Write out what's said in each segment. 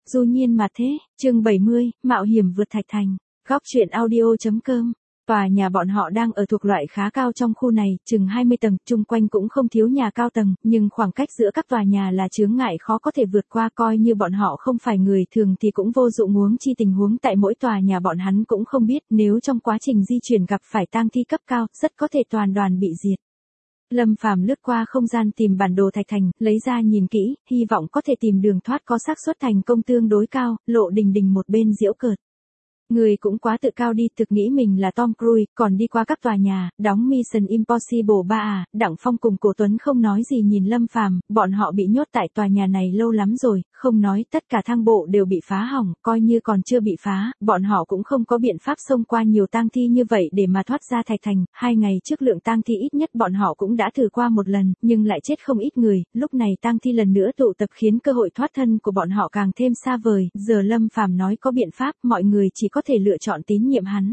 Du nhiên mà thế, chương 70, mạo hiểm vượt thạch thành. Góc truyện audio.com. Tòa nhà bọn họ đang ở thuộc loại khá cao trong khu này, chừng 20 tầng, chung quanh cũng không thiếu nhà cao tầng, nhưng khoảng cách giữa các tòa nhà là chướng ngại khó có thể vượt qua, coi như bọn họ không phải người thường thì cũng vô dụng, huống chi tình huống tại mỗi tòa nhà bọn hắn cũng không biết, nếu trong quá trình di chuyển gặp phải tang thi cấp cao, rất có thể toàn đoàn bị diệt. Lâm Phàm lướt qua không gian tìm bản đồ thạch thành, lấy ra nhìn kỹ, hy vọng có thể tìm đường thoát có xác suất thành công tương đối cao. Lộ Đình Đình một bên giễu cợt. Người cũng quá tự cao đi, thực nghĩ mình là Tom Cruise, còn đi qua các tòa nhà, đóng Mission Impossible 3 à. Đặng Phong cùng Cổ Tuấn không nói gì nhìn Lâm Phàm, bọn họ bị nhốt tại tòa nhà này lâu lắm rồi, không nói tất cả thang bộ đều bị phá hỏng, coi như còn chưa bị phá, bọn họ cũng không có biện pháp xông qua nhiều tang thi như vậy để mà thoát ra thạch thành. 2 ngày trước lượng tang thi ít nhất bọn họ cũng đã thử qua một lần, nhưng lại chết không ít người, lúc này tang thi lần nữa tụ tập khiến cơ hội thoát thân của bọn họ càng thêm xa vời. Giờ Lâm Phàm nói có biện pháp, mọi người chỉ có thể lựa chọn tín nhiệm hắn.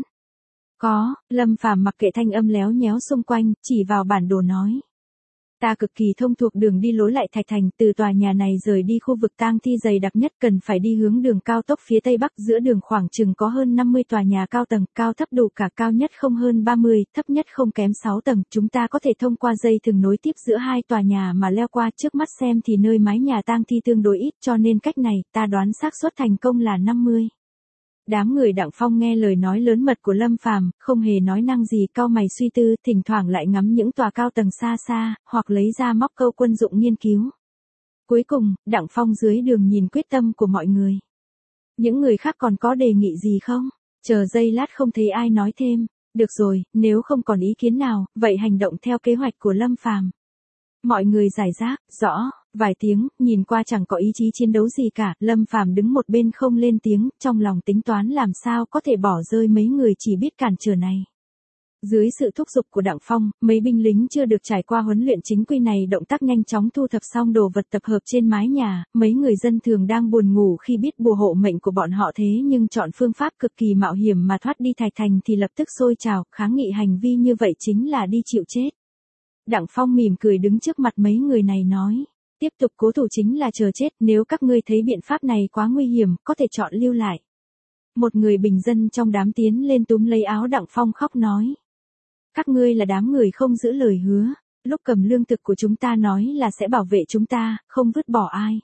Có, Lâm Phàm mặc kệ thanh âm léo nhéo xung quanh, chỉ vào bản đồ nói. Ta cực kỳ thông thuộc đường đi lối lại thạch thành, từ tòa nhà này rời đi khu vực tang thi dày đặc nhất cần phải đi hướng đường cao tốc phía tây bắc, giữa đường khoảng chừng có hơn 50 tòa nhà cao tầng, cao thấp đủ cả, cao nhất không hơn 30, thấp nhất không kém 6 tầng, chúng ta có thể thông qua dây thừng nối tiếp giữa hai tòa nhà mà leo qua. Trước mắt xem thì nơi mái nhà tang thi tương đối ít, cho nên cách này ta đoán xác suất thành công là 50. Đám người Đặng Phong nghe lời nói lớn mật của Lâm Phàm, không hề nói năng gì, cau mày suy tư, thỉnh thoảng lại ngắm những tòa cao tầng xa xa, hoặc lấy ra móc câu quân dụng nghiên cứu. Cuối cùng, Đặng Phong dưới đường nhìn quyết tâm của mọi người. Những người khác còn có đề nghị gì không? Chờ giây lát không thấy ai nói thêm. Được rồi, nếu không còn ý kiến nào, vậy hành động theo kế hoạch của Lâm Phàm. Mọi người giải rác, rõ, vài tiếng, nhìn qua chẳng có ý chí chiến đấu gì cả, Lâm Phàm đứng một bên không lên tiếng, trong lòng tính toán làm sao có thể bỏ rơi mấy người chỉ biết cản trở này. Dưới sự thúc giục của Đặng Phong, mấy binh lính chưa được trải qua huấn luyện chính quy này động tác nhanh chóng thu thập xong đồ vật tập hợp trên mái nhà. Mấy người dân thường đang buồn ngủ khi biết bùa hộ mệnh của bọn họ, thế nhưng chọn phương pháp cực kỳ mạo hiểm mà thoát đi thạch thành thì lập tức sôi trào, kháng nghị hành vi như vậy chính là đi chịu chết. Đặng Phong mỉm cười đứng trước mặt mấy người này nói, tiếp tục cố thủ chính là chờ chết, nếu các ngươi thấy biện pháp này quá nguy hiểm, có thể chọn lưu lại. Một người bình dân trong đám tiến lên túm lấy áo Đặng Phong khóc nói, các ngươi là đám người không giữ lời hứa, lúc cầm lương thực của chúng ta nói là sẽ bảo vệ chúng ta, không vứt bỏ ai.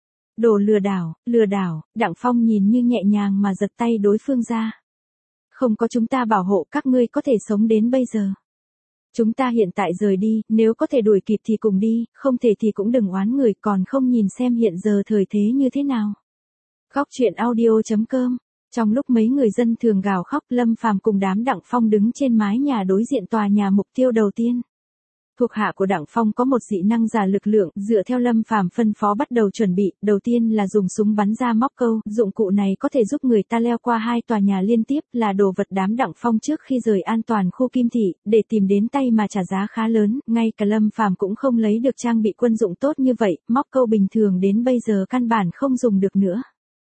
Đồ lừa đảo, Đặng Phong nhìn như nhẹ nhàng mà giật tay đối phương ra. Không có chúng ta bảo hộ các ngươi có thể sống đến bây giờ. Chúng ta hiện tại rời đi, nếu có thể đuổi kịp thì cùng đi, không thể thì cũng đừng oán người, còn không nhìn xem hiện giờ thời thế như thế nào. Góc truyện audio.com. Trong lúc mấy người dân thường gào khóc, Lâm Phàm cùng đám Đặng Phong đứng trên mái nhà đối diện tòa nhà mục tiêu đầu tiên. Thuộc hạ của Đặng Phong có một dị năng giả lực lượng, dựa theo Lâm Phàm phân phó bắt đầu chuẩn bị, đầu tiên là dùng súng bắn ra móc câu, dụng cụ này có thể giúp người ta leo qua hai tòa nhà liên tiếp, là đồ vật đám Đặng Phong trước khi rời an toàn khu Kim Thị, để tìm đến tay mà trả giá khá lớn, ngay cả Lâm Phàm cũng không lấy được trang bị quân dụng tốt như vậy, móc câu bình thường đến bây giờ căn bản không dùng được nữa.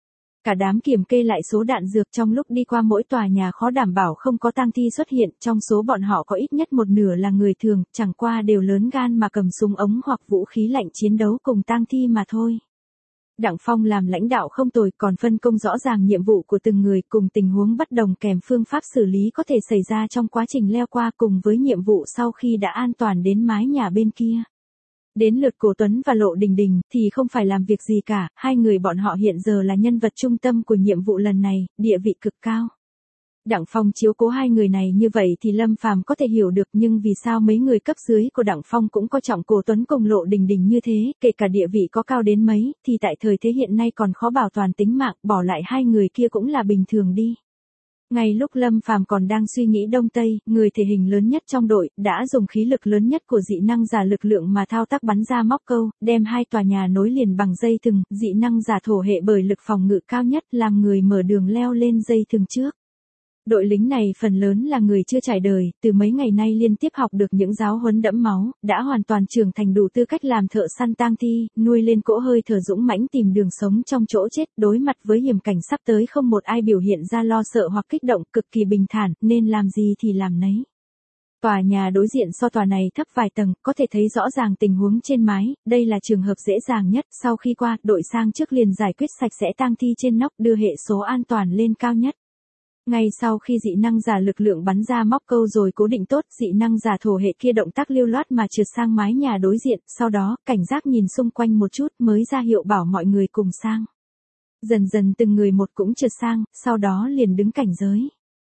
Cả đám kiểm kê lại số đạn dược trong lúc đi qua mỗi tòa nhà, khó đảm bảo không có tang thi xuất hiện, trong số bọn họ có ít nhất một nửa là người thường, chẳng qua đều lớn gan mà cầm súng ống hoặc vũ khí lạnh chiến đấu cùng tang thi mà thôi. Đặng Phong làm lãnh đạo không tồi, còn phân công rõ ràng nhiệm vụ của từng người, cùng tình huống bất đồng kèm phương pháp xử lý có thể xảy ra trong quá trình leo qua, cùng với nhiệm vụ sau khi đã an toàn đến mái nhà bên kia. Đến lượt Cổ Tuấn và Lộ Đình Đình thì không phải làm việc gì cả, hai người bọn họ hiện giờ là nhân vật trung tâm của nhiệm vụ lần này, địa vị cực cao. Đặng Phong chiếu cố hai người này như vậy thì Lâm Phàm có thể hiểu được, nhưng vì sao mấy người cấp dưới của Đặng Phong cũng coi trọng Cổ Tuấn cùng Lộ Đình Đình như thế, kể cả địa vị có cao đến mấy, thì tại thời thế hiện nay còn khó bảo toàn tính mạng, bỏ lại hai người kia cũng là bình thường đi. Ngay lúc Lâm Phàm còn đang suy nghĩ đông tây, người thể hình lớn nhất trong đội, đã dùng khí lực lớn nhất của dị năng giả lực lượng mà thao tác bắn ra móc câu, đem hai tòa nhà nối liền bằng dây thừng, dị năng giả thổ hệ bởi lực phòng ngự cao nhất, làm người mở đường leo lên dây thừng trước. Đội lính này phần lớn là người chưa trải đời, từ mấy ngày nay liên tiếp học được những giáo huấn đẫm máu, đã hoàn toàn trưởng thành đủ tư cách làm thợ săn tang thi, nuôi lên cỗ hơi thở dũng mãnh tìm đường sống trong chỗ chết, đối mặt với hiểm cảnh sắp tới không một ai biểu hiện ra lo sợ hoặc kích động, cực kỳ bình thản, nên làm gì thì làm nấy. Tòa nhà đối diện so tòa này thấp vài tầng, có thể thấy rõ ràng tình huống trên mái, đây là trường hợp dễ dàng nhất, sau khi qua, đội sang trước liền giải quyết sạch sẽ tang thi trên nóc đưa hệ số an toàn lên cao nhất. Ngay sau khi dị năng giả lực lượng bắn ra móc câu rồi cố định tốt, dị năng giả thổ hệ kia động tác lưu loát mà trượt sang mái nhà đối diện, sau đó, cảnh giác nhìn xung quanh một chút mới ra hiệu bảo mọi người cùng sang. Dần dần từng người một cũng trượt sang, sau đó liền đứng cảnh giới.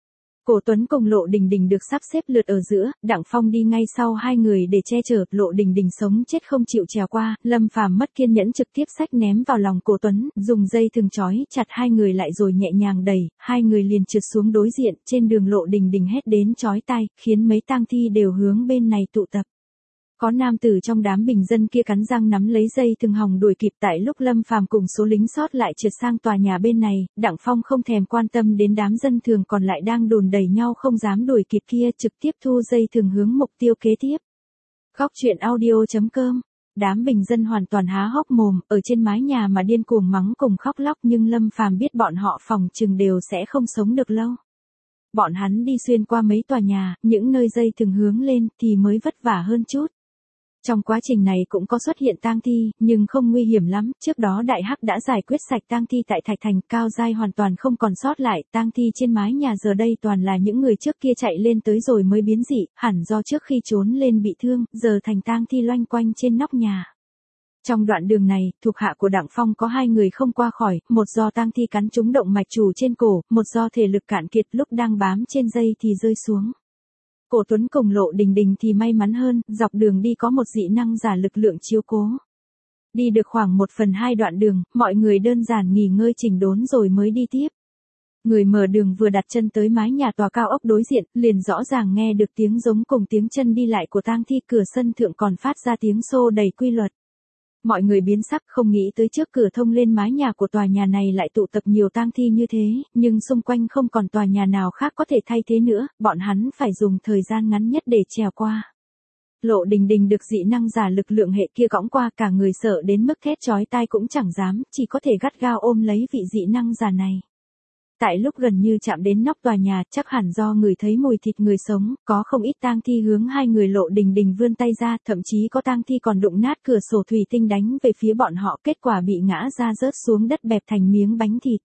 Cổ Tuấn cùng Lộ Đình Đình được sắp xếp lượt ở giữa, Đặng Phong đi ngay sau hai người để che chở, Lộ Đình Đình sống chết không chịu trèo qua, Lâm Phàm mất kiên nhẫn trực tiếp xách ném vào lòng Cổ Tuấn, dùng dây thừng trói chặt hai người lại rồi nhẹ nhàng đẩy, hai người liền trượt xuống đối diện, trên đường Lộ Đình Đình hét đến chói tai, khiến mấy tang thi đều hướng bên này tụ tập. Có nam tử trong đám bình dân kia cắn răng nắm lấy dây thừng hòng đuổi kịp, tại lúc Lâm Phàm cùng số lính sót lại trượt sang tòa nhà bên này, Đặng Phong không thèm quan tâm đến đám dân thường còn lại đang đùn đẩy nhau không dám đuổi kịp kia, trực tiếp thu dây thừng hướng mục tiêu kế tiếp. Góc truyện audio.com. Đám bình dân hoàn toàn há hốc mồm, ở trên mái nhà mà điên cuồng mắng cùng khóc lóc, nhưng Lâm Phàm biết bọn họ phòng chừng đều sẽ không sống được lâu. Bọn hắn đi xuyên qua mấy tòa nhà, những nơi dây thừng hướng lên thì mới vất vả hơn chút. Trong quá trình này cũng có xuất hiện tang thi, nhưng không nguy hiểm lắm, trước đó Đại Hắc đã giải quyết sạch tang thi tại Thạch Thành, Cao Giai hoàn toàn không còn sót lại, tang thi trên mái nhà giờ đây toàn là những người trước kia chạy lên tới rồi mới biến dị, hẳn do trước khi trốn lên bị thương, giờ thành tang thi loanh quanh trên nóc nhà. Trong đoạn đường này, thuộc hạ của Đặng Phong có hai người không qua khỏi, một do tang thi cắn trúng động mạch chủ trên cổ, một do thể lực cạn kiệt lúc đang bám trên dây thì rơi xuống. Cổ Tuấn cùng Lộ Đình Đình thì may mắn hơn, dọc đường đi có một dị năng giả lực lượng chiếu cố. Đi được khoảng 1/2 đoạn đường, mọi người đơn giản nghỉ ngơi chỉnh đốn rồi mới đi tiếp. Người mở đường vừa đặt chân tới mái nhà tòa cao ốc đối diện, liền rõ ràng nghe được tiếng giống cùng tiếng chân đi lại của tang thi, cửa sân thượng còn phát ra tiếng xô đầy quy luật. Mọi người biến sắc, không nghĩ tới trước cửa thông lên mái nhà của tòa nhà này lại tụ tập nhiều tang thi như thế, nhưng xung quanh không còn tòa nhà nào khác có thể thay thế nữa, bọn hắn phải dùng thời gian ngắn nhất để trèo qua. Lộ Đình Đình được dị năng giả lực lượng hệ kia cõng qua, cả người sợ đến mức thét chói tai cũng chẳng dám, chỉ có thể gắt gao ôm lấy vị dị năng giả này. Tại lúc gần như chạm đến nóc tòa nhà, chắc hẳn do người thấy mùi thịt người sống, có không ít tang thi hướng hai người Lộ Đình Đình vươn tay ra, thậm chí có tang thi còn đụng nát cửa sổ thủy tinh đánh về phía bọn họ, kết quả bị ngã ra rớt xuống đất bẹp thành miếng bánh thịt.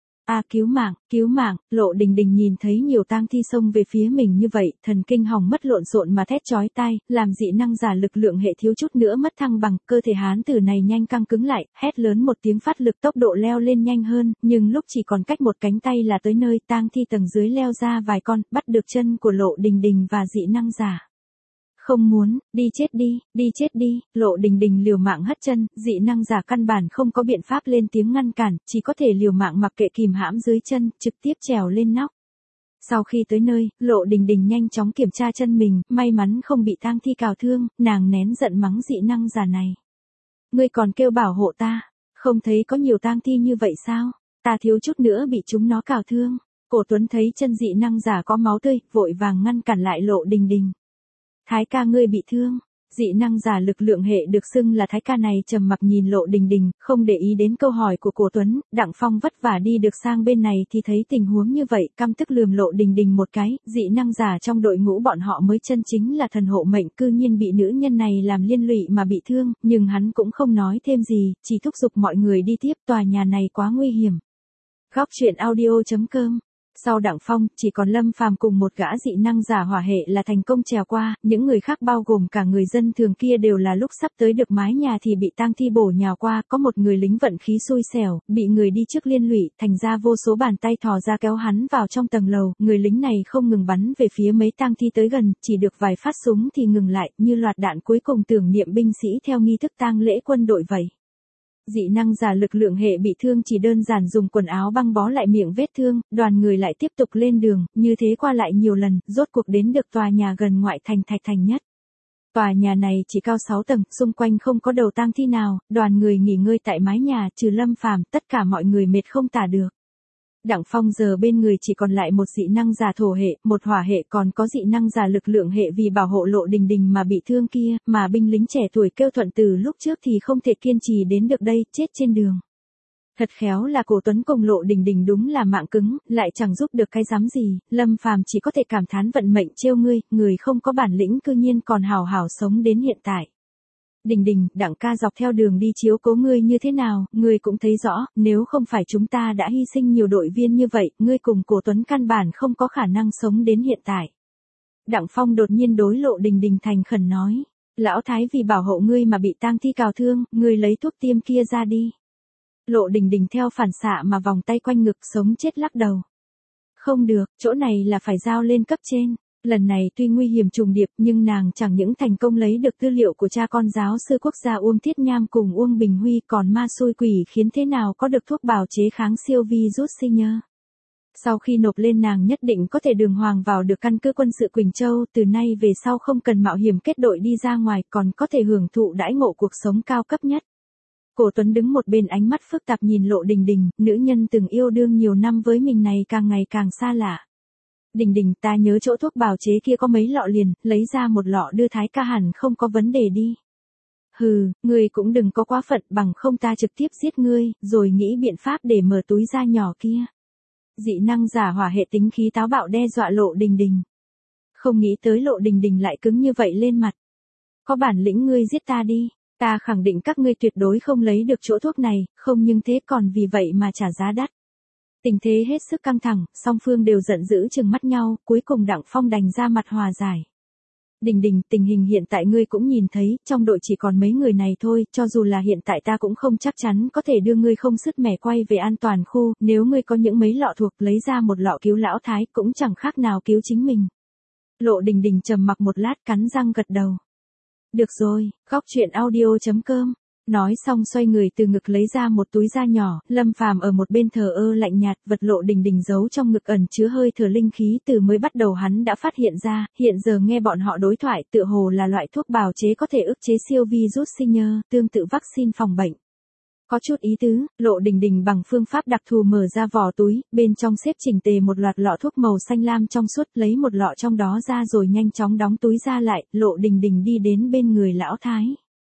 Cứu mạng, Lộ Đình Đình nhìn thấy nhiều tang thi xông về phía mình như vậy, thần kinh hỏng mất lộn xộn mà thét chói tai, làm dị năng giả lực lượng hệ thiếu chút nữa mất thăng bằng, cơ thể hán tử này nhanh căng cứng lại, hét lớn một tiếng phát lực tốc độ leo lên nhanh hơn, nhưng lúc chỉ còn cách một cánh tay là tới nơi, tang thi tầng dưới leo ra vài con, bắt được chân của Lộ Đình Đình và dị năng giả. Không muốn, đi chết đi, Lộ Đình Đình liều mạng hất chân, dị năng giả căn bản không có biện pháp lên tiếng ngăn cản, chỉ có thể liều mạng mặc kệ kìm hãm dưới chân, trực tiếp trèo lên nóc. Sau khi tới nơi, Lộ Đình Đình nhanh chóng kiểm tra chân mình, may mắn không bị tang thi cào thương, nàng nén giận mắng dị năng giả này. Ngươi còn kêu bảo hộ ta, không thấy có nhiều tang thi như vậy sao, ta thiếu chút nữa bị chúng nó cào thương. Cổ Tuấn thấy chân dị năng giả có máu tươi, vội vàng ngăn cản lại Lộ Đình Đình. Thái ca ngươi bị thương. Dị năng giả lực lượng hệ được xưng là Thái ca này trầm mặc nhìn Lộ Đình Đình, không để ý đến câu hỏi của Cổ Tuấn. Đặng Phong vất vả đi được sang bên này thì thấy tình huống như vậy, căm tức lườm Lộ Đình Đình một cái, dị năng giả trong đội ngũ bọn họ mới chân chính là thần hộ mệnh, cư nhiên bị nữ nhân này làm liên lụy mà bị thương, nhưng hắn cũng không nói thêm gì, chỉ thúc giục mọi người đi tiếp, tòa nhà này quá nguy hiểm. Góc truyện audio.com. Sau Đặng Phong, chỉ còn Lâm Phàm cùng một gã dị năng giả hỏa hệ là thành công trèo qua, những người khác bao gồm cả người dân thường kia đều là lúc sắp tới được mái nhà thì bị tang thi bổ nhào qua, có một người lính vận khí xui xẻo, bị người đi trước liên lụy, thành ra vô số bàn tay thò ra kéo hắn vào trong tầng lầu, người lính này không ngừng bắn về phía mấy tang thi tới gần, chỉ được vài phát súng thì ngừng lại, như loạt đạn cuối cùng tưởng niệm binh sĩ theo nghi thức tang lễ quân đội vậy. Dị năng giả lực lượng hệ bị thương chỉ đơn giản dùng quần áo băng bó lại miệng vết thương, đoàn người lại tiếp tục lên đường, như thế qua lại nhiều lần, rốt cuộc đến được tòa nhà gần ngoại thành Thạch Thành nhất. Tòa nhà này chỉ cao 6 tầng, xung quanh không có đầu tang thi nào, đoàn người nghỉ ngơi tại mái nhà, trừ Lâm Phàm, tất cả mọi người mệt không tả được. Đặng Phong giờ bên người chỉ còn lại một dị năng giả thổ hệ, một hỏa hệ, còn có dị năng giả lực lượng hệ vì bảo hộ Lộ Đình Đình mà bị thương kia, mà binh lính trẻ tuổi kêu thuận từ lúc trước thì không thể kiên trì đến được đây, chết trên đường. Thật khéo là Cổ Tuấn cùng Lộ Đình Đình đúng là mạng cứng, lại chẳng giúp được cái dám gì, Lâm Phàm chỉ có thể cảm thán vận mệnh trêu ngươi, người không có bản lĩnh cư nhiên còn hào hào sống đến hiện tại. Đình Đình, Đặng ca dọc theo đường đi chiếu cố ngươi như thế nào, ngươi cũng thấy rõ, nếu không phải chúng ta đã hy sinh nhiều đội viên như vậy, ngươi cùng Cổ Tuấn căn bản không có khả năng sống đến hiện tại. Đặng Phong đột nhiên đối Lộ Đình Đình thành khẩn nói, lão thái vì bảo hộ ngươi mà bị tang thi cào thương, ngươi lấy thuốc tiêm kia ra đi. Lộ Đình Đình theo phản xạ mà vòng tay quanh ngực sống chết lắc đầu. Không được, chỗ này là phải giao lên cấp trên. Lần này tuy nguy hiểm trùng điệp nhưng nàng chẳng những thành công lấy được tư liệu của cha con giáo sư quốc gia Uông Thiết Nham cùng Uông Bình Huy còn ma xui quỷ khiến thế nào có được thuốc bào chế kháng siêu virus senior. Sau khi nộp lên nàng nhất định có thể đường hoàng vào được căn cứ quân sự Quỳnh Châu, từ nay về sau không cần mạo hiểm kết đội đi ra ngoài còn có thể hưởng thụ đãi ngộ cuộc sống cao cấp nhất. Cổ Tuấn đứng một bên ánh mắt phức tạp nhìn Lộ Đình Đình, nữ nhân từng yêu đương nhiều năm với mình này càng ngày càng xa lạ. Đình Đình, ta nhớ chỗ thuốc bào chế kia có mấy lọ liền, lấy ra một lọ đưa Thái ca hẳn không có vấn đề đi. Hừ, ngươi cũng đừng có quá phận bằng không ta trực tiếp giết ngươi, rồi nghĩ biện pháp để mở túi da nhỏ kia. Dị năng giả hỏa hệ tính khí táo bạo đe dọa Lộ Đình Đình. Không nghĩ tới Lộ Đình Đình lại cứng như vậy lên mặt. Có bản lĩnh ngươi giết ta đi. Ta khẳng định các ngươi tuyệt đối không lấy được chỗ thuốc này, không nhưng thế còn vì vậy mà trả giá đắt. Tình thế hết sức căng thẳng, song phương đều giận dữ trừng mắt nhau, cuối cùng Đặng Phong đành ra mặt hòa giải. Đình Đình, tình hình hiện tại ngươi cũng nhìn thấy, trong đội chỉ còn mấy người này thôi, cho dù là hiện tại ta cũng không chắc chắn có thể đưa ngươi không sứt mẻ quay về an toàn khu, nếu ngươi có những mấy lọ thuộc lấy ra một lọ cứu lão thái cũng chẳng khác nào cứu chính mình. Lộ Đình Đình trầm mặc một lát cắn răng gật đầu. Được rồi, góc chuyện audio.com. Nói xong xoay người từ ngực lấy ra một túi da nhỏ, Lâm Phàm ở một bên thờ ơ lạnh nhạt, vật Lộ Đình Đình giấu trong ngực ẩn chứa hơi thở linh khí từ mới bắt đầu hắn đã phát hiện ra, hiện giờ nghe bọn họ đối thoại tựa hồ là loại thuốc bào chế có thể ức chế siêu virus senior, tương tự vaccine phòng bệnh. Có chút ý tứ, Lộ Đình Đình bằng phương pháp đặc thù mở ra vỏ túi, bên trong xếp chỉnh tề một loạt lọ thuốc màu xanh lam trong suốt, lấy một lọ trong đó ra rồi nhanh chóng đóng túi ra lại, Lộ Đình Đình đi đến bên người lão thái.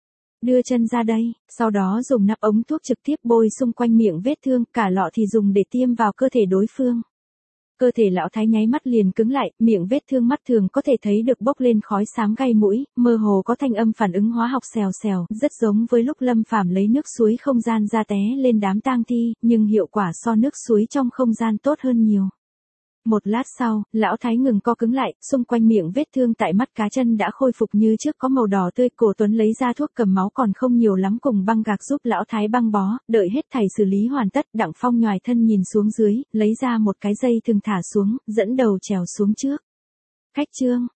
Đưa chân ra đây, sau đó dùng nắp ống thuốc trực tiếp bôi xung quanh miệng vết thương, cả lọ thì dùng để tiêm vào cơ thể đối phương. Cơ thể lão thái nháy mắt liền cứng lại, miệng vết thương mắt thường có thể thấy được bốc lên khói xám gai mũi, mơ hồ có thanh âm phản ứng hóa học xèo xèo, rất giống với lúc Lâm Phàm lấy nước suối không gian ra té lên đám tang thi, nhưng hiệu quả so nước suối trong không gian tốt hơn nhiều. Một lát sau, lão thái ngừng co cứng lại, xung quanh miệng vết thương tại mắt cá chân đã khôi phục như trước có màu đỏ tươi. Cổ Tuấn lấy ra thuốc cầm máu còn không nhiều lắm cùng băng gạc giúp lão thái băng bó, đợi hết thảy xử lý hoàn tất, Đặng Phong nhoài thân nhìn xuống dưới, lấy ra một cái dây thừng thả xuống, dẫn đầu trèo xuống trước. Khách trương,